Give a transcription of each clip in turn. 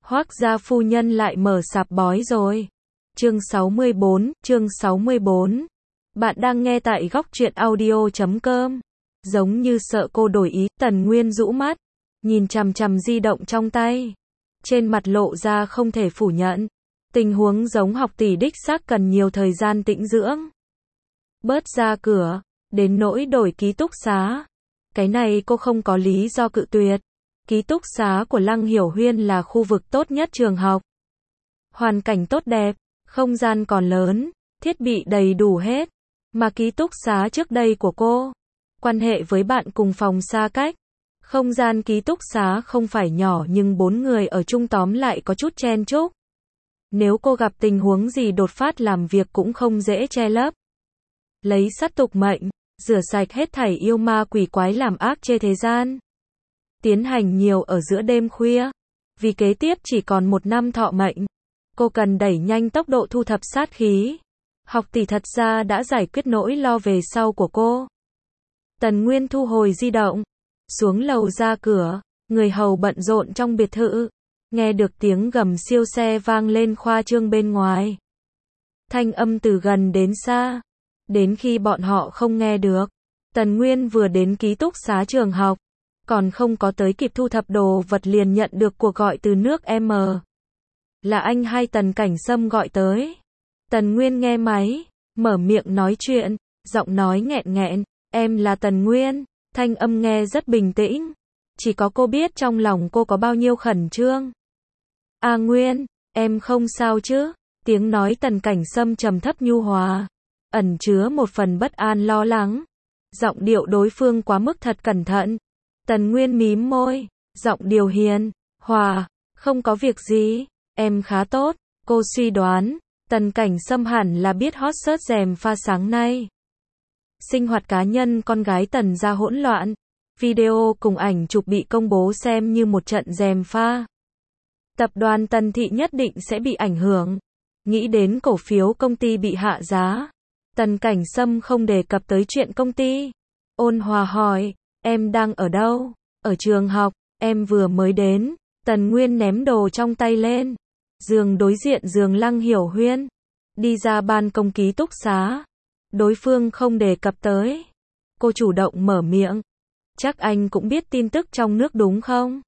Hoác gia phu nhân lại mở sạp bói rồi. Chương 64. Bạn đang nghe tại góc truyện audio.com. Giống như sợ cô đổi ý, Tần Nguyên rũ mắt, nhìn chằm chằm di động trong tay. Trên mặt lộ ra không thể phủ nhận. Tình huống giống học tỷ đích xác cần nhiều thời gian tĩnh dưỡng. Bớt ra cửa, đến nỗi đổi ký túc xá. Cái này cô không có lý do cự tuyệt. Ký túc xá của Lăng Hiểu Huyên là khu vực tốt nhất trường học. Hoàn cảnh tốt đẹp, không gian còn lớn, thiết bị đầy đủ hết. Mà ký túc xá trước đây của cô, quan hệ với bạn cùng phòng xa cách. Không gian ký túc xá không phải nhỏ nhưng 4 người ở chung tóm lại có chút chen chúc. Nếu cô gặp tình huống gì đột phát làm việc cũng không dễ che lấp. Lấy sát tục mệnh, rửa sạch hết thảy yêu ma quỷ quái làm ác trên thế gian. Tiến hành nhiều ở giữa đêm khuya. Vì kế tiếp chỉ còn 1 năm thọ mệnh. Cô cần đẩy nhanh tốc độ thu thập sát khí. Học tỷ thật ra đã giải quyết nỗi lo về sau của cô. Tần Nguyên thu hồi di động. Xuống lầu ra cửa. Người hầu bận rộn trong biệt thự. Nghe được tiếng gầm siêu xe vang lên khoa trương bên ngoài. Thanh âm từ gần đến xa. Đến khi bọn họ không nghe được. Tần Nguyên vừa đến ký túc xá trường học. Còn không có tới kịp thu thập đồ vật liền nhận được cuộc gọi từ nước M. Là anh hai Tần Cảnh Sâm gọi tới. Tần Nguyên nghe máy, mở miệng nói chuyện, giọng nói nghẹn nghẹn, em là Tần Nguyên, thanh âm nghe rất bình tĩnh. Chỉ có cô biết trong lòng cô có bao nhiêu khẩn trương. A Nguyên, em không sao chứ? Tiếng nói Tần Cảnh Sâm trầm thấp nhu hòa, ẩn chứa một phần bất an lo lắng. Giọng điệu đối phương quá mức thật cẩn thận. Tần Nguyên mím môi, giọng điều hiền, hòa, không có việc gì, em khá tốt. Cô suy đoán, Tần Cảnh Sâm hẳn là biết hot search rèm pha sáng nay. Sinh hoạt cá nhân con gái Tần ra hỗn loạn, video cùng ảnh chụp bị công bố xem như một trận rèm pha. Tập đoàn Tần Thị nhất định sẽ bị ảnh hưởng. Nghĩ đến cổ phiếu công ty bị hạ giá, Tần Cảnh Sâm không đề cập tới chuyện công ty. Ôn hòa hỏi, em đang ở đâu? Ở trường học, em vừa mới đến. Tần Nguyên ném đồ trong tay lên. Giường đối diện giường Lăng Hiểu Huyên. Đi ra ban công ký túc xá. Đối phương không đề cập tới. Cô chủ động mở miệng. Chắc anh cũng biết tin tức trong nước đúng không?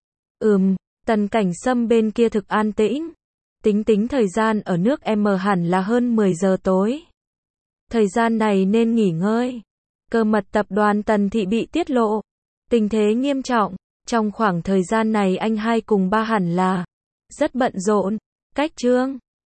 Tần Cảnh Sâm bên kia thực an tĩnh. Tính thời gian ở nước M hẳn là hơn 10 giờ tối. Thời gian này nên nghỉ ngơi. Cơ mật tập đoàn Tần Thị bị tiết lộ. Tình thế nghiêm trọng. Trong khoảng thời gian này anh hai cùng ba hẳn là rất bận rộn. Cách chương